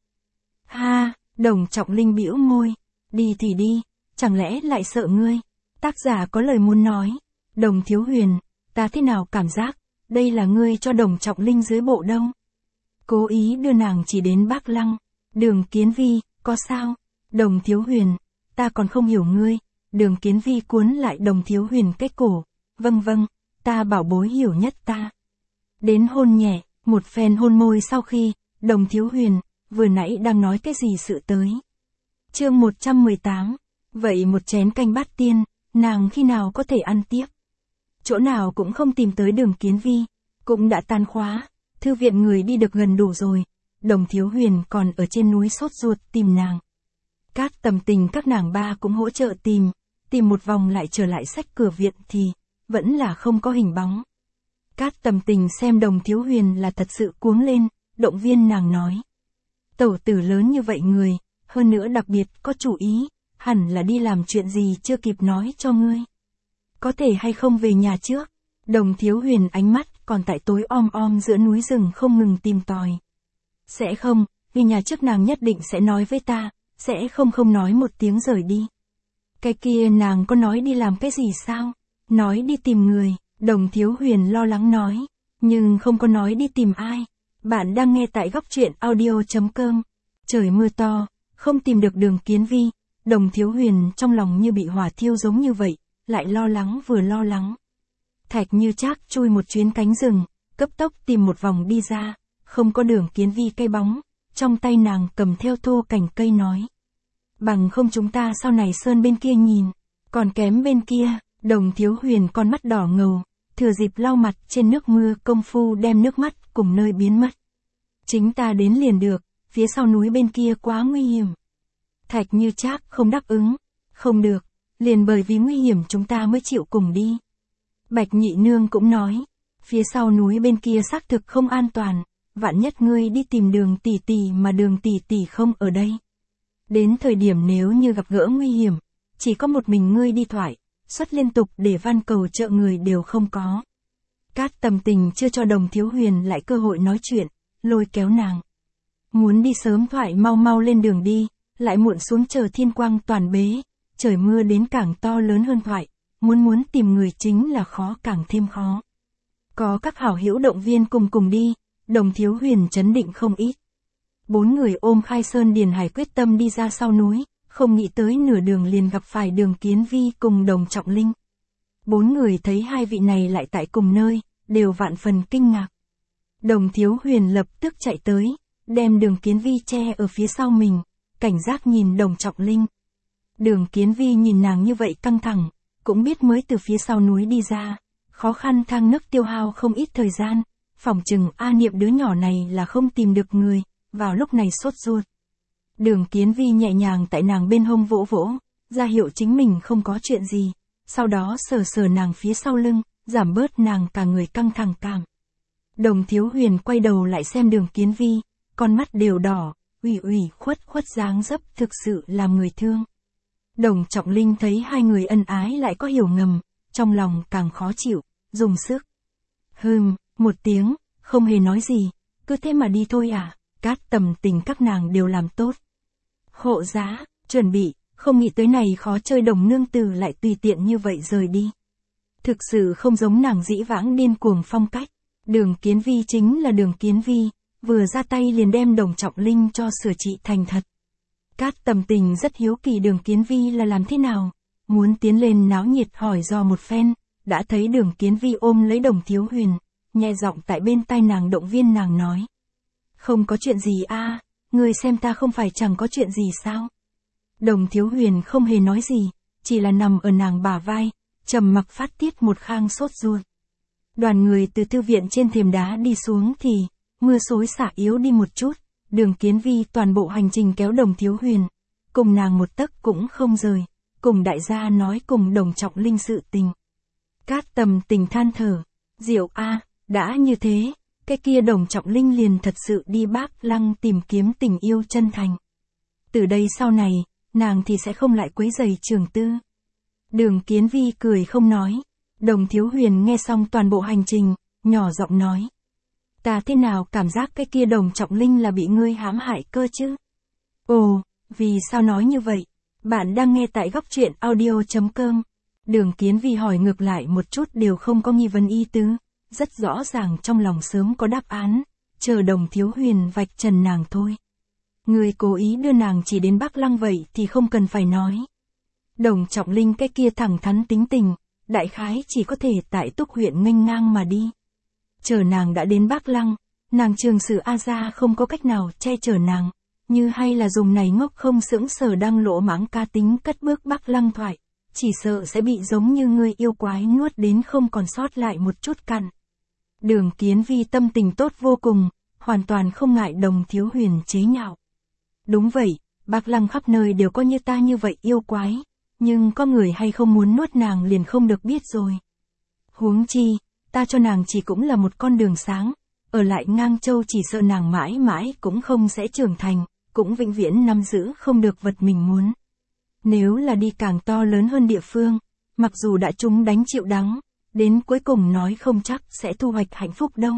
Ha, Đồng Trọng Linh bĩu môi, đi thì đi, chẳng lẽ lại sợ ngươi? Tác giả có lời muốn nói. Đồng Thiếu Huyền, ta thế nào cảm giác, đây là ngươi cho Đồng Trọng Linh dưới bộ đông. Cố ý đưa nàng chỉ đến Bắc Lăng. Đường Kiến Vi, có sao? Đồng Thiếu Huyền, ta còn không hiểu ngươi. Đường Kiến Vi cuốn lại Đồng Thiếu Huyền cái cổ. Vâng, ta bảo bối hiểu nhất ta. Đến hôn nhẹ, một phen hôn môi sau khi, Đồng Thiếu Huyền, vừa nãy đang nói cái gì sự tới. Chương 118, vậy một chén canh bát tiên, nàng khi nào có thể ăn tiếp? Chỗ nào cũng không tìm tới Đường Kiến Vi, cũng đã tan khóa, thư viện người đi được gần đủ rồi. Đồng Thiếu Huyền còn ở trên núi sốt ruột tìm nàng. Cát Tầm Tình các nàng ba cũng hỗ trợ tìm một vòng lại trở lại sách cửa viện thì, vẫn là không có hình bóng. Cát Tầm Tình xem Đồng Thiếu Huyền là thật sự cuống lên, động viên nàng nói. Tẩu tử lớn như vậy người, hơn nữa đặc biệt có chủ ý, hẳn là đi làm chuyện gì chưa kịp nói cho ngươi. Có thể hay không về nhà trước? Đồng Thiếu Huyền ánh mắt còn tại tối om giữa núi rừng không ngừng tìm tòi. Sẽ không, vì nhà trước nàng nhất định sẽ nói với ta, sẽ không nói một tiếng rời đi. Cái kia nàng có nói đi làm cái gì sao? Nói đi tìm người, Đồng Thiếu Huyền lo lắng nói, nhưng không có nói đi tìm ai. Bạn đang nghe tại góc truyện audio.com. Trời mưa to, không tìm được Đường Kiến Vi, Đồng Thiếu Huyền trong lòng như bị hỏa thiêu giống như vậy, lại lo lắng vừa lo lắng. Thạch Như Trác chui một chuyến cánh rừng, cấp tốc tìm một vòng đi ra, không có Đường Kiến Vi cây bóng, trong tay nàng cầm theo thô cành cây nói. Bằng không chúng ta sau này sơn bên kia nhìn, còn kém bên kia, Đồng Thiếu Huyền con mắt đỏ ngầu, thừa dịp lau mặt trên nước mưa công phu đem nước mắt cùng nơi biến mất. Chính ta đến liền được, phía sau núi bên kia quá nguy hiểm. Thạch Như Trác không đáp ứng, không được, liền bởi vì nguy hiểm chúng ta mới chịu cùng đi. Bạch Nhị Nương cũng nói, phía sau núi bên kia xác thực không an toàn, vạn nhất ngươi đi tìm Đường tỷ tỷ mà Đường tỷ tỷ không ở đây. Đến thời điểm nếu như gặp gỡ nguy hiểm, chỉ có một mình ngươi đi thoại, xuất liên tục để van cầu trợ người đều không có. Cát Tầm Tình chưa cho Đồng Thiếu Huyền lại cơ hội nói chuyện, lôi kéo nàng. Muốn đi sớm thoại mau mau lên đường đi, lại muộn xuống chờ thiên quang toàn bế, trời mưa đến càng to lớn hơn thoại, muốn tìm người chính là khó càng thêm khó. Có các hảo hữu động viên cùng đi, Đồng Thiếu Huyền chấn định không ít. 4 người ôm Khai Sơn Điền Hải quyết tâm đi ra sau núi, không nghĩ tới nửa đường liền gặp phải Đường Kiến Vi cùng Đồng Trọng Linh. 4 người thấy hai vị này lại tại cùng nơi, đều vạn phần kinh ngạc. Đồng Thiếu Huyền lập tức chạy tới, đem Đường Kiến Vi che ở phía sau mình, cảnh giác nhìn Đồng Trọng Linh. Đường Kiến Vi nhìn nàng như vậy căng thẳng, cũng biết mới từ phía sau núi đi ra, khó khăn thang nấc tiêu hao không ít thời gian, phỏng chừng A Niệm đứa nhỏ này là không tìm được người, vào lúc này sốt ruột. Đường Kiến Vi nhẹ nhàng tại nàng bên hông vỗ vỗ, ra hiệu chính mình không có chuyện gì, sau đó sờ nàng phía sau lưng, giảm bớt nàng cả người căng thẳng cảm. Đồng Thiếu Huyền quay đầu lại xem Đường Kiến Vi, con mắt đều đỏ, ủy khuất dáng dấp thực sự làm người thương. Đồng Trọng Linh thấy hai người ân ái lại có hiểu ngầm, trong lòng càng khó chịu, dùng sức. Một tiếng, không hề nói gì, cứ thế mà đi thôi à, Cát Tầm Tình các nàng đều làm tốt. Hộ giá, chuẩn bị, không nghĩ tới này khó chơi Đồng nương tử lại tùy tiện như vậy rời đi. Thực sự không giống nàng dĩ vãng điên cuồng phong cách, Đường Kiến Vi chính là Đường Kiến Vi, vừa ra tay liền đem Đồng Trọng Linh cho sửa trị thành thật. Cát Tầm Tình rất hiếu kỳ Đường Kiến Vi là làm thế nào, muốn tiến lên náo nhiệt hỏi do một phen, đã thấy Đường Kiến Vi ôm lấy Đồng Thiếu Huyền, nhẹ giọng tại bên tai nàng động viên nàng nói. Không có chuyện gì a, ngươi xem ta không phải chẳng có chuyện gì sao. Đồng Thiếu Huyền không hề nói gì, chỉ là nằm ở nàng bả vai, trầm mặc phát tiết một khang sốt ruột. Đoàn người từ thư viện trên thềm đá đi xuống thì, mưa xối xả yếu đi một chút, Đường Kiến Vi toàn bộ hành trình kéo Đồng Thiếu Huyền, cùng nàng một tấc cũng không rời, cùng đại gia nói cùng Đồng Trọng Linh sự tình. Cát Tầm Tình than thở, diệu a, đã như thế, cái kia Đồng Trọng Linh liền thật sự đi Bác Lăng tìm kiếm tình yêu chân thành. Từ đây sau này, nàng thì sẽ không lại quấy rầy Trường Tư. Đường Kiến Vi cười không nói, Đồng Thiếu Huyền nghe xong toàn bộ hành trình, nhỏ giọng nói. Ta thế nào cảm giác cái kia Đồng Trọng Linh là bị ngươi hãm hại cơ chứ? Ồ, vì sao nói như vậy? Bạn đang nghe tại góc truyện audio.com. Đường Kiến Vi hỏi ngược lại một chút đều không có nghi vấn ý tứ, rất rõ ràng trong lòng sớm có đáp án, chờ Đồng Thiếu Huyền vạch trần nàng thôi. Người cố ý đưa nàng chỉ đến Bác Lăng vậy thì không cần phải nói. Đồng Trọng Linh cái kia thẳng thắn tính tình, đại khái chỉ có thể tại Túc huyện nghênh ngang mà đi. Chờ nàng đã đến Bác Lăng, nàng Trường Sử A Gia không có cách nào che chở nàng, như hay là dùng này ngốc không sững sờ đang lỗ mãng ca tính cất bước Bác Lăng thoại, chỉ sợ sẽ bị giống như người yêu quái nuốt đến không còn sót lại một chút cặn. Đường Kiến Vi tâm tình tốt vô cùng, hoàn toàn không ngại Đồng Thiếu Huyền chế nhạo. Đúng vậy, Bác Lăng khắp nơi đều có như ta như vậy yêu quái, nhưng có người hay không muốn nuốt nàng liền không được biết rồi. Huống chi, ta cho nàng chỉ cũng là một con đường sáng, ở lại Ngang Châu chỉ sợ nàng mãi mãi cũng không sẽ trưởng thành, cũng vĩnh viễn nắm giữ không được vật mình muốn. Nếu là đi càng to lớn hơn địa phương, mặc dù đã chúng đánh chịu đắng, đến cuối cùng nói không chắc sẽ thu hoạch hạnh phúc đâu.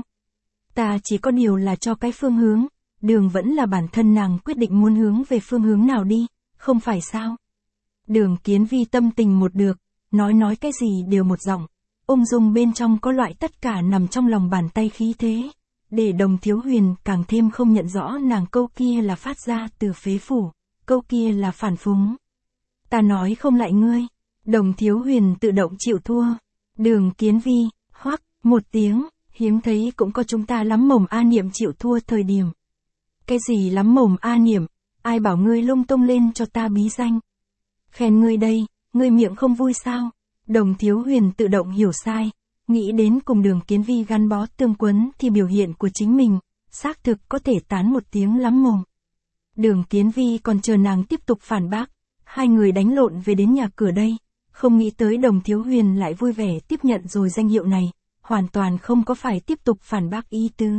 Ta chỉ có điều là cho cái phương hướng, đường vẫn là bản thân nàng quyết định muốn hướng về phương hướng nào đi, không phải sao? Đường Kiến Vi tâm tình một được, nói cái gì đều một giọng, ung dung bên trong có loại tất cả nằm trong lòng bàn tay khí thế, để Đồng Thiếu Huyền càng thêm không nhận rõ nàng câu kia là phát ra từ phế phủ, câu kia là phản phúng. Ta nói không lại ngươi, Đồng Thiếu Huyền tự động chịu thua. Đường Kiến Vi, hoắc một tiếng, Hiếm thấy cũng có chúng ta lắm mồm A Niệm chịu thua thời điểm. Cái gì lắm mồm A Niệm, ai bảo ngươi lung tung lên cho ta bí danh. Khen ngươi đây, ngươi miệng không vui sao? Đồng Thiếu Huyền tự động hiểu sai, nghĩ đến cùng Đường Kiến Vi gắn bó tương quấn thì biểu hiện của chính mình, xác thực có thể tán một tiếng lắm mồm. Đường Kiến Vi còn chờ nàng tiếp tục phản bác, hai người đánh lộn về đến nhà cửa đây, không nghĩ tới Đồng Thiếu Huyền lại vui vẻ tiếp nhận rồi danh hiệu này, hoàn toàn không có phải tiếp tục phản bác ý tứ.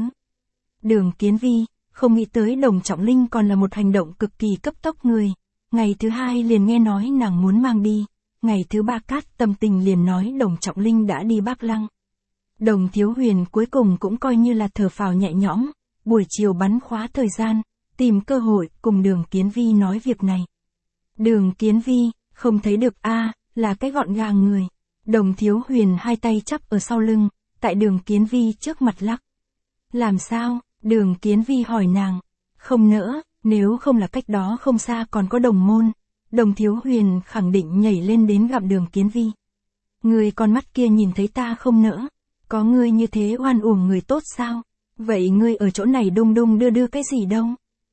Đường Kiến Vi, không nghĩ tới Đồng Trọng Linh còn là một hành động cực kỳ cấp tốc người. Ngày thứ hai liền nghe nói nàng muốn mang đi, ngày thứ ba cát tâm tình liền nói Đồng Trọng Linh đã đi Bắc Lăng. Đồng Thiếu Huyền cuối cùng cũng coi như là thở phào nhẹ nhõm, buổi chiều bắn khóa thời gian, tìm cơ hội cùng Đường Kiến Vi nói việc này. Đường Kiến Vi, không thấy được a, là cái gọn gàng người. Đồng Thiếu Huyền hai tay chắp ở sau lưng, tại Đường Kiến Vi trước mặt lắc. Làm sao? Đường Kiến Vi hỏi nàng. Không nỡ, nếu không là cách đó không xa còn có Đồng Môn. Đồng Thiếu Huyền khẳng định nhảy lên đến gặp Đường Kiến Vi. Người con mắt kia nhìn thấy ta không nỡ. Có ngươi như thế oan uổng người tốt sao? Vậy ngươi ở chỗ này đung đung đưa cái gì đâu?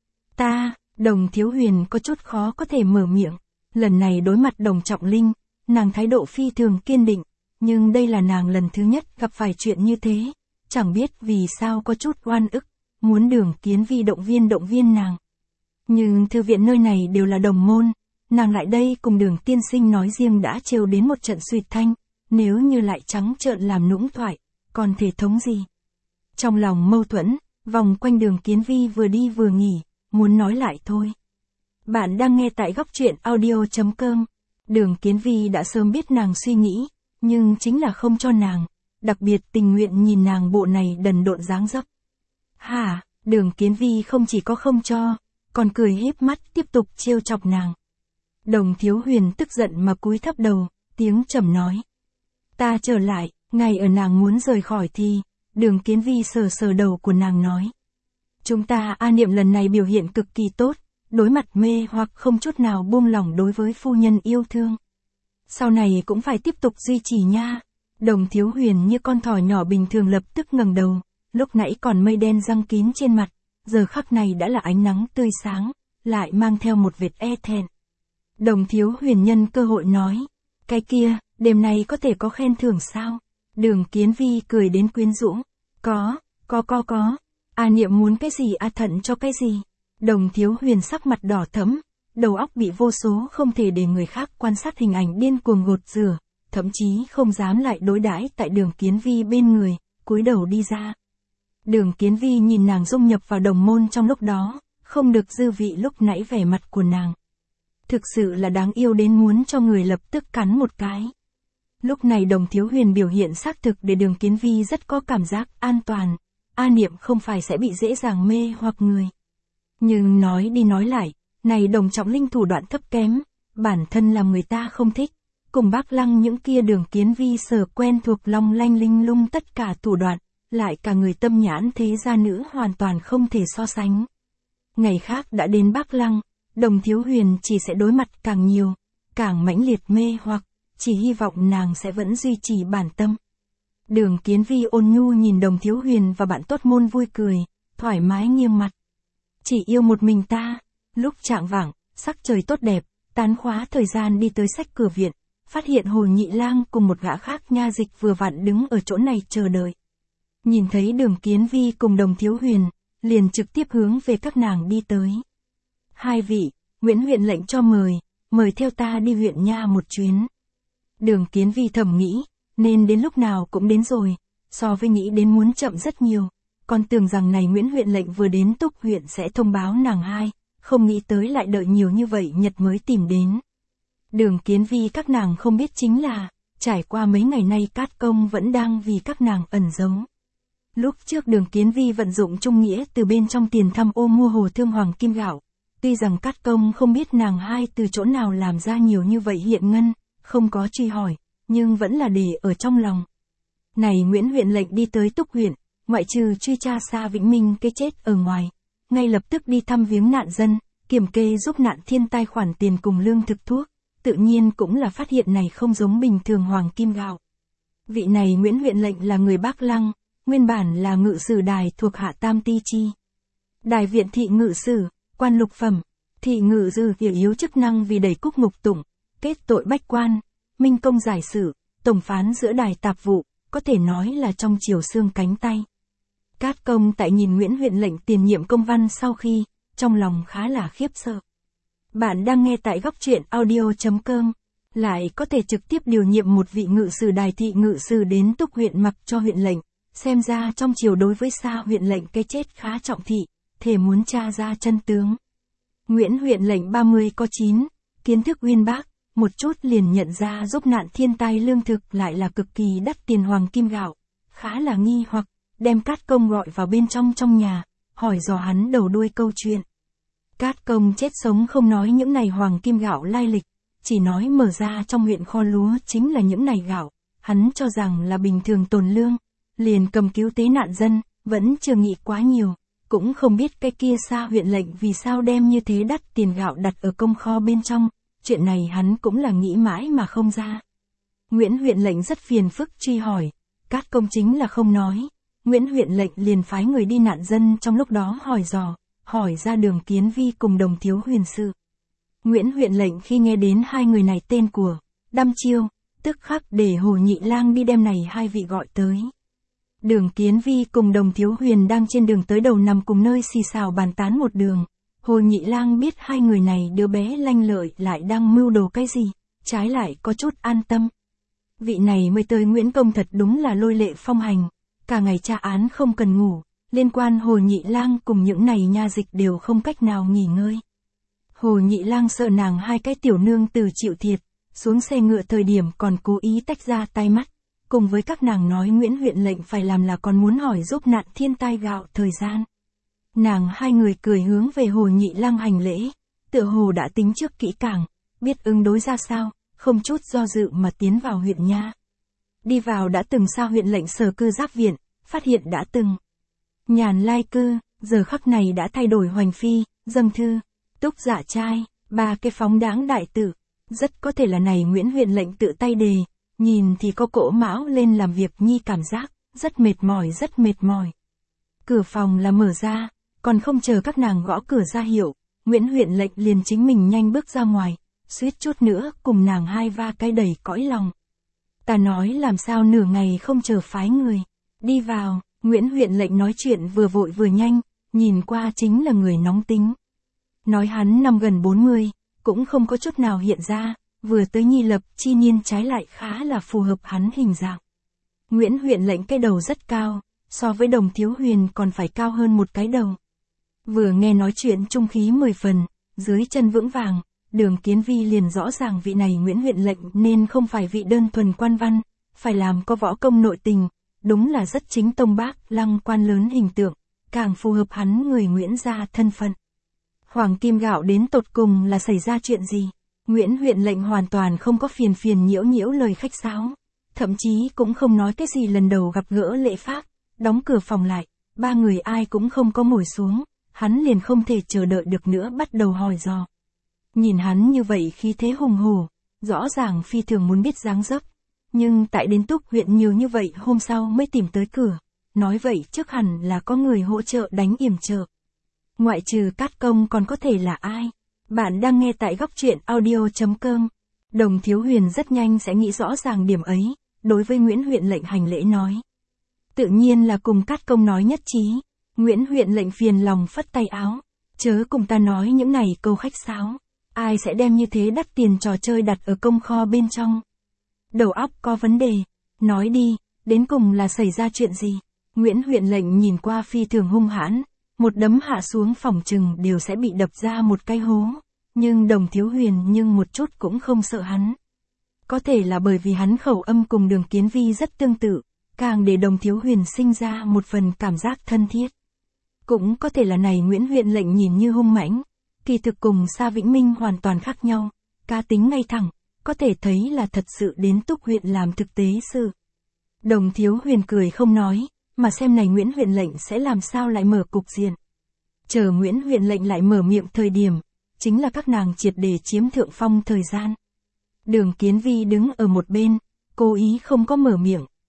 Ta, Đồng Thiếu Huyền có chút khó có thể mở miệng. Lần này đối mặt Đồng Trọng Linh, nàng thái độ phi thường kiên định. Nhưng đây là nàng lần thứ nhất gặp phải chuyện như thế. Chẳng biết vì sao có chút oan ức, muốn Đường Kiến Vi động viên nàng. Nhưng thư viện nơi này đều là đồng môn, nàng lại đây cùng Đường tiên sinh nói riêng đã trêu đến một trận suýt thanh, nếu như lại trắng trợn làm nũng thoại, còn thể thống gì. Trong lòng mâu thuẫn, vòng quanh Đường Kiến Vi vừa đi vừa nghỉ, muốn nói lại thôi. Bạn đang nghe tại góc truyện audio.com. Đường Kiến Vi đã sớm biết nàng suy nghĩ, nhưng chính là không cho nàng, đặc biệt tình nguyện nhìn nàng bộ này đần độn dáng dấp. Hả, Đường Kiến Vi không chỉ có không cho, còn cười híp mắt tiếp tục trêu chọc nàng. Đồng Thiếu Huyền tức giận mà cúi thấp đầu, tiếng trầm nói. Ta trở lại, ngày ở nàng muốn rời khỏi thì, Đường Kiến Vi sờ sờ đầu của nàng nói. Chúng ta A Niệm lần này biểu hiện cực kỳ tốt, đối mặt mê hoặc không chút nào buông lỏng đối với phu nhân yêu thương. Sau này cũng phải tiếp tục duy trì nha. Đồng Thiếu Huyền như con thỏ nhỏ bình thường lập tức ngẩng đầu, lúc nãy còn mây đen giăng kín trên mặt, giờ khắc này đã là ánh nắng tươi sáng, lại mang theo một vệt e thẹn. Đồng Thiếu Huyền nhân cơ hội nói, cái kia, đêm nay có thể có khen thưởng sao? Đường Kiến Vi cười đến quyến rũ, có. A Niệm muốn cái gì A Thận cho cái gì? Đồng Thiếu Huyền sắc mặt đỏ thẫm, đầu óc bị vô số không thể để người khác quan sát hình ảnh điên cuồng gột rửa, thậm chí không dám lại đối đãi tại Đường Kiến Vi bên người, cúi đầu đi ra. Đường Kiến Vi nhìn nàng dung nhập vào đồng môn trong lúc đó, không được dư vị lúc nãy vẻ mặt của nàng. Thực sự là đáng yêu đến muốn cho người lập tức cắn một cái. Lúc này Đồng Thiếu Huyền biểu hiện xác thực để Đường Kiến Vi rất có cảm giác an toàn, A Niệm không phải sẽ bị dễ dàng mê hoặc người. Nhưng nói đi nói lại, này Đồng Trọng Linh thủ đoạn thấp kém, bản thân làm người ta không thích, cùng Bắc Lăng những kia Đường Kiến Vi sở quen thuộc long lanh linh lung tất cả thủ đoạn, lại cả người tâm nhãn thế gia nữ hoàn toàn không thể so sánh. Ngày khác đã đến Bắc Lăng, Đồng Thiếu Huyền chỉ sẽ đối mặt càng nhiều, càng mãnh liệt mê hoặc, chỉ hy vọng nàng sẽ vẫn duy trì bản tâm. Đường Kiến Vi ôn nhu nhìn Đồng Thiếu Huyền và bạn tốt môn vui cười, thoải mái nghiêng mặt. Chỉ yêu một mình ta. Lúc chạng vạng, sắc trời tốt đẹp, tán khóa thời gian đi tới sách cửa viện, phát hiện Hồ Nhị Lang cùng một gã khác nha dịch vừa vặn đứng ở chỗ này chờ đợi. Nhìn thấy Đường Kiến Vi cùng Đồng Thiếu Huyền, liền trực tiếp hướng về các nàng đi tới. Hai vị, Nguyễn huyện lệnh cho mời theo ta đi huyện nha một chuyến. Đường Kiến Vi thầm nghĩ, nên đến lúc nào cũng đến rồi, so với nghĩ đến muốn chậm rất nhiều, còn tưởng rằng này Nguyễn huyện lệnh vừa đến Túc huyện sẽ thông báo nàng hai, không nghĩ tới lại đợi nhiều như vậy Nhật mới tìm đến. Đường Kiến Vi các nàng không biết chính là, trải qua mấy ngày nay Cát Công vẫn đang vì các nàng ẩn giấu. Lúc trước Đường Kiến Vi vận dụng trung nghĩa từ bên trong tiền thăm ô mua hồ thương hoàng kim gạo, tuy rằng Cát Công không biết nàng hai từ chỗ nào làm ra nhiều như vậy hiện ngân, không có truy hỏi, nhưng vẫn là để ở trong lòng. Này Nguyễn huyện lệnh đi tới Túc huyện, ngoại trừ truy tra Sa Vĩnh Minh cái chết ở ngoài, ngay lập tức đi thăm viếng nạn dân, kiểm kê giúp nạn thiên tai khoản tiền cùng lương thực thuốc, tự nhiên cũng là phát hiện này không giống bình thường hoàng kim gạo. Vị này Nguyễn huyện lệnh là người Bắc Lăng, nguyên bản là ngự sử đài thuộc hạ Tam Ti Chi. Đài viện thị ngự sử, quan lục phẩm, thị ngự sử yếu chức năng vì đẩy cúc ngục tụng, kết tội bách quan, minh công giải sử, tổng phán giữa đài tạp vụ, có thể nói là trong chiều xương cánh tay. Cát Công tại nhìn Nguyễn huyện lệnh tiền nhiệm công văn sau khi, trong lòng khá là khiếp sợ. Bạn đang nghe tại góc truyện audio.com, lại có thể trực tiếp điều nhiệm một vị ngự sử đài thị ngự sử đến Túc huyện mặc cho huyện lệnh, xem ra trong chiều đối với Sa huyện lệnh cái chết khá trọng thị, thể muốn tra ra chân tướng. Nguyễn huyện lệnh 30 có 9, kiến thức uyên bác, một chút liền nhận ra giúp nạn thiên tai lương thực lại là cực kỳ đắt tiền hoàng kim gạo, khá là nghi hoặc, đem Cát Công gọi vào bên trong nhà, hỏi dò hắn đầu đuôi câu chuyện. Cát Công chết sống không nói những này hoàng kim gạo lai lịch, chỉ nói mở ra trong huyện kho lúa chính là những này gạo, hắn cho rằng là bình thường tồn lương, liền cầm cứu tế nạn dân, vẫn chưa nghĩ quá nhiều, cũng không biết cái kia Sa huyện lệnh vì sao đem như thế đắt tiền gạo đặt ở công kho bên trong, chuyện này hắn cũng là nghĩ mãi mà không ra. Nguyễn huyện lệnh rất phiền phức truy hỏi, Cát Công chính là không nói, Nguyễn huyện lệnh liền phái người đi nạn dân trong lúc đó hỏi dò, hỏi ra Đường Kiến Vi cùng Đồng Thiếu Huyền sự. Nguyễn huyện lệnh khi nghe đến hai người này tên của Đăm Chiêu, tức khắc để Hồ Nhị Lang đi đem này hai vị gọi tới. Đường Kiến Vi cùng Đồng Thiếu Huyền đang trên đường tới đầu nằm cùng nơi xì xào bàn tán một đường. Hồ Nhị Lang biết hai người này đứa bé lanh lợi lại đang mưu đồ cái gì, trái lại có chút an tâm. Vị này mới tới Nguyễn Công thật đúng là lôi lệ phong hành, cả ngày tra án không cần ngủ, liên quan Hồ Nhị Lang cùng những này nha dịch đều không cách nào nghỉ ngơi. Hồ Nhị Lang sợ nàng hai cái tiểu nương từ chịu thiệt, xuống xe ngựa thời điểm còn cố ý tách ra tay mắt, cùng với các nàng nói Nguyễn huyện lệnh phải làm là còn muốn hỏi giúp nạn thiên tai gạo thời gian. Nàng hai người cười hướng về Hồ Nhị Lang hành lễ, tựa hồ đã tính trước kỹ càng, biết ứng đối ra sao, không chút do dự mà tiến vào huyện nha. Đi vào đã từng Sa huyện lệnh sở cư giáp viện, phát hiện đã từng nhàn lai cư, giờ khắc này đã thay đổi hoành phi, dâng thư, túc dạ trai, ba cái phóng đáng đại tử, rất có thể là này Nguyễn huyện lệnh tự tay đề, nhìn thì có cỗ mão lên làm việc nhi cảm giác, rất mệt mỏi. Cửa phòng là mở ra, còn không chờ các nàng gõ cửa ra hiệu, Nguyễn huyện lệnh liền chính mình nhanh bước ra ngoài, suýt chút nữa cùng nàng hai va cái đầy cõi lòng. Ta nói làm sao nửa ngày không chờ phái người, đi vào, Nguyễn huyện lệnh nói chuyện vừa vội vừa nhanh, nhìn qua chính là người nóng tính. Nói hắn năm gần 40, cũng không có chút nào hiện ra, vừa tới nhi lập chi niên trái lại khá là phù hợp hắn hình dạng. Nguyễn huyện lệnh cái đầu rất cao, so với Đồng Thiếu Huyền còn phải cao hơn một cái đầu. Vừa nghe nói chuyện trung khí 10 phần, dưới chân vững vàng, Đường Kiến Vi liền rõ ràng vị này Nguyễn huyện lệnh nên không phải vị đơn thuần quan văn, phải làm có võ công nội tình, đúng là rất chính tông bác, lăng quan lớn hình tượng, càng phù hợp hắn người Nguyễn gia thân phận. Hoàng kim gạo đến tột cùng là xảy ra chuyện gì? Nguyễn huyện lệnh hoàn toàn không có phiền nhiễu lời khách sáo, thậm chí cũng không nói cái gì lần đầu gặp gỡ lễ pháp, đóng cửa phòng lại, ba người ai cũng không có ngồi xuống, hắn liền không thể chờ đợi được nữa bắt đầu hỏi dò. Nhìn hắn như vậy khí thế hùng hổ, rõ ràng phi thường muốn biết dáng dấp, nhưng tại đến Túc huyện nhiều như vậy hôm sau mới tìm tới cửa, nói vậy trước hẳn là có người hỗ trợ đánh yểm trợ. Ngoại trừ Cát Công còn có thể là ai? Bạn đang nghe tại góc truyện audio.com. Đồng Thiếu Huyền rất nhanh sẽ nghĩ rõ ràng điểm ấy, đối với Nguyễn huyện lệnh hành lễ nói. Tự nhiên là cùng Cát Công nói nhất trí. Nguyễn huyện lệnh phiền lòng phất tay áo, chớ cùng ta nói những này câu khách sáo, ai sẽ đem như thế đắt tiền trò chơi đặt ở công kho bên trong. Đầu óc có vấn đề, nói đi, đến cùng là xảy ra chuyện gì? Nguyễn huyện lệnh nhìn qua phi thường hung hãn, một đấm hạ xuống phòng chừng đều sẽ bị đập ra một cái hố, nhưng Đồng Thiếu Huyền nhưng một chút cũng không sợ hắn. Có thể là bởi vì hắn khẩu âm cùng Đường Kiến Vi rất tương tự, càng để Đồng Thiếu Huyền sinh ra một phần cảm giác thân thiết. Cũng có thể là này Nguyễn huyện lệnh nhìn như hung mãnh, kỳ thực cùng Sa Vĩnh Minh hoàn toàn khác nhau, cá tính ngay thẳng, có thể thấy là thật sự đến Túc huyện làm thực tế sự. Đồng Thiếu Huyền cười không nói, mà xem này Nguyễn huyện lệnh sẽ làm sao lại mở cục diện. Chờ Nguyễn huyện lệnh lại mở miệng thời điểm, chính là các nàng triệt để chiếm thượng phong thời gian. Đường Kiến Vi đứng ở một bên, cố ý không có mở miệng,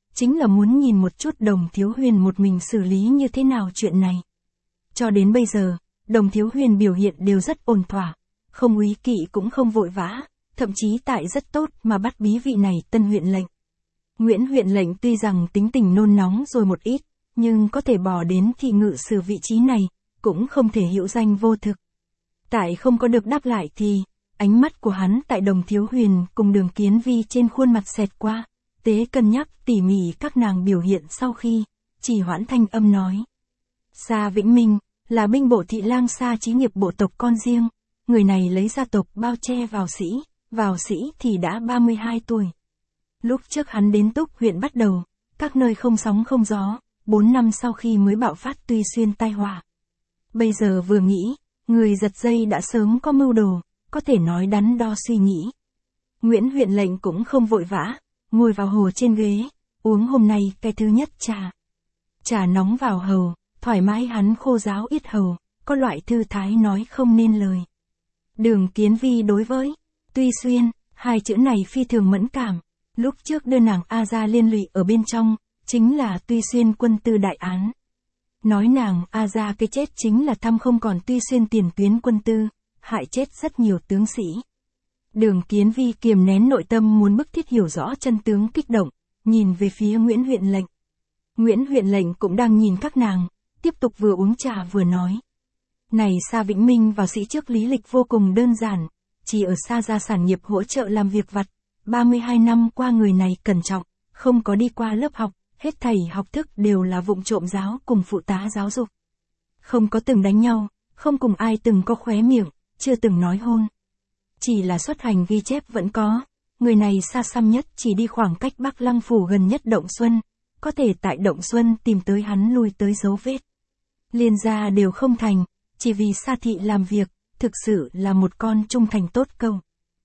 chính là muốn nhìn một chút Đồng Thiếu Huyền một mình xử lý như thế nào chuyện này. Cho đến bây giờ, Đồng Thiếu Huyền biểu hiện đều rất ổn thỏa, không úy kỵ cũng không vội vã, thậm chí tại rất tốt mà bắt bí vị này tân huyện lệnh. Nguyễn huyện lệnh tuy rằng tính tình nôn nóng rồi một ít, nhưng có thể bỏ đến thị ngự sử vị trí này, cũng không thể hữu danh vô thực. Tại không có được đáp lại thì, ánh mắt của hắn tại Đồng Thiếu Huyền cùng Đường Kiến Vi trên khuôn mặt xẹt qua, tế cân nhắc tỉ mỉ các nàng biểu hiện sau khi, chỉ hoãn thanh âm nói. Sa Vĩnh Minh, là binh bộ thị lang Sa Chí Nghiệp bộ tộc con riêng, người này lấy gia tộc bao che vào sĩ thì đã 32 tuổi. Lúc trước hắn đến Túc huyện bắt đầu, các nơi không sóng không gió, 4 năm sau khi mới bạo phát Tuy Xuyên tai họa. Bây giờ vừa nghĩ, người giật dây đã sớm có mưu đồ, có thể nói đắn đo suy nghĩ. Nguyễn huyện lệnh cũng không vội vã, ngồi vào hồ trên ghế, uống hôm nay cái thứ nhất trà. Trà nóng vào hầu, thoải mái hắn khô ráo yết hầu, có loại thư thái nói không nên lời. Đường Kiến Vi đối với Tuy Xuyên, hai chữ này phi thường mẫn cảm, lúc trước đưa nàng A ra liên lụy ở bên trong, chính là Tuy Xuyên quân tư đại án. Nói nàng A ra cái chết chính là thăm không còn Tuy Xuyên tiền tuyến quân tư, hại chết rất nhiều tướng sĩ. Đường Kiến Vi kiềm nén nội tâm muốn bức thiết hiểu rõ chân tướng kích động, nhìn về phía Nguyễn huyện lệnh. Nguyễn huyện lệnh cũng đang nhìn các nàng, tiếp tục vừa uống trà vừa nói. Này Sa Vĩnh Minh vào sĩ trước lý lịch vô cùng đơn giản, chỉ ở Sa gia sản nghiệp hỗ trợ làm việc vặt, 32 năm qua người này cẩn trọng, không có đi qua lớp học, hết thảy học thức đều là vụng trộm giáo cùng phụ tá giáo dục. Không có từng đánh nhau, không cùng ai từng có khóe miệng, chưa từng nói hôn. Chỉ là xuất hành ghi chép vẫn có, người này xa xăm nhất chỉ đi khoảng cách Bắc Lăng phủ gần nhất Động Xuân, có thể tại Động Xuân tìm tới hắn lui tới dấu vết. Liên gia đều không thành, chỉ vì Sa thị làm việc, thực sự là một con trung thành tốt công.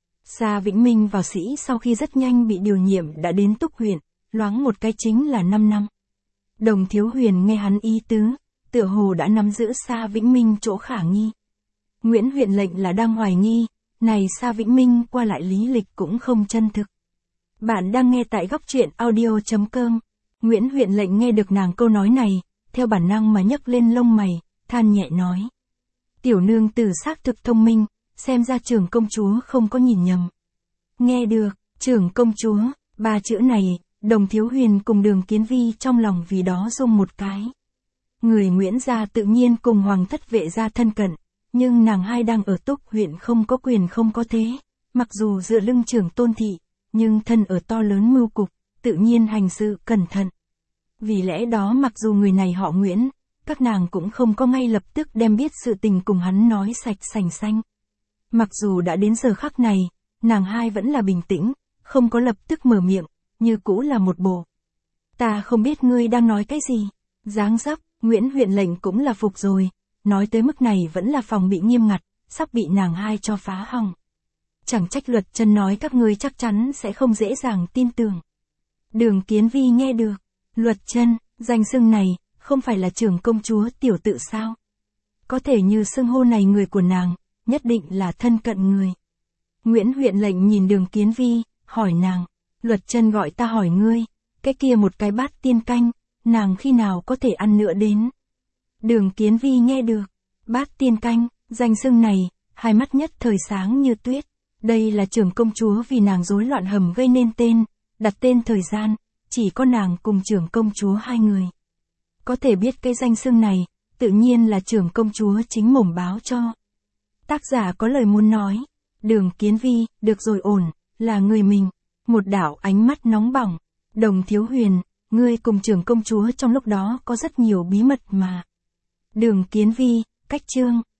Sa Vĩnh Minh vào sĩ sau khi rất nhanh bị điều nhiệm đã đến Túc huyện, loáng một cái chính là 5 năm. Đồng Thiếu Huyền nghe hắn ý tứ, tựa hồ đã nắm giữ Sa Vĩnh Minh chỗ khả nghi. Nguyễn huyện lệnh là đang hoài nghi, này Sa Vĩnh Minh qua lại lý lịch cũng không chân thực. Bạn đang nghe tại góc truyện audio.com. Nguyễn huyện lệnh nghe được nàng câu nói này, theo bản năng mà nhấc lên lông mày, than nhẹ nói. Tiểu nương tử xác thực thông minh, xem ra trưởng công chúa không có nhìn nhầm. Nghe được, trưởng công chúa, ba chữ này, Đồng Thiếu Huyền cùng Đường Kiến Vi trong lòng vì đó rung một cái. Người Nguyễn gia tự nhiên cùng Hoàng thất Vệ gia thân cận, nhưng nàng hai đang ở Túc huyện không có quyền không có thế, mặc dù dựa lưng trưởng tôn thị, nhưng thân ở to lớn mưu cục, tự nhiên hành sự cẩn thận. Vì lẽ đó mặc dù người này họ Nguyễn, các nàng cũng không có ngay lập tức đem biết sự tình cùng hắn nói sạch sành xanh. Mặc dù đã đến giờ khắc này, nàng hai vẫn là bình tĩnh, không có lập tức mở miệng, như cũ là một bộ. Ta không biết ngươi đang nói cái gì. Dáng dấp, Nguyễn huyện lệnh cũng là phục rồi, nói tới mức này vẫn là phòng bị nghiêm ngặt, sắp bị nàng hai cho phá hỏng. Chẳng trách Luật Chân nói các ngươi chắc chắn sẽ không dễ dàng tin tưởng. Đường Kiến Vi nghe được, Luật Chân, danh xưng này, không phải là trưởng công chúa tiểu tự sao? Có thể như xưng hô này người của nàng, nhất định là thân cận người. Nguyễn huyện lệnh nhìn Đường Kiến Vi, hỏi nàng, Luật Chân gọi ta hỏi ngươi, cái kia một cái bát tiên canh, nàng khi nào có thể ăn nữa đến? Đường Kiến Vi nghe được, bát tiên canh, danh xưng này, hai mắt nhất thời sáng như tuyết. Đây là trưởng công chúa vì nàng rối loạn hầm gây nên tên, đặt tên thời gian, chỉ có nàng cùng trưởng công chúa hai người. Có thể biết cái danh xưng này, tự nhiên là trưởng công chúa chính mồm báo cho. Tác giả có lời muốn nói, Đường Kiến Vi, được rồi ổn, là người mình. Một đạo ánh mắt nóng bỏng, Đồng Thiếu Huyền, ngươi cùng trưởng công chúa trong lúc đó có rất nhiều bí mật mà. Đường Kiến Vi, cách chương.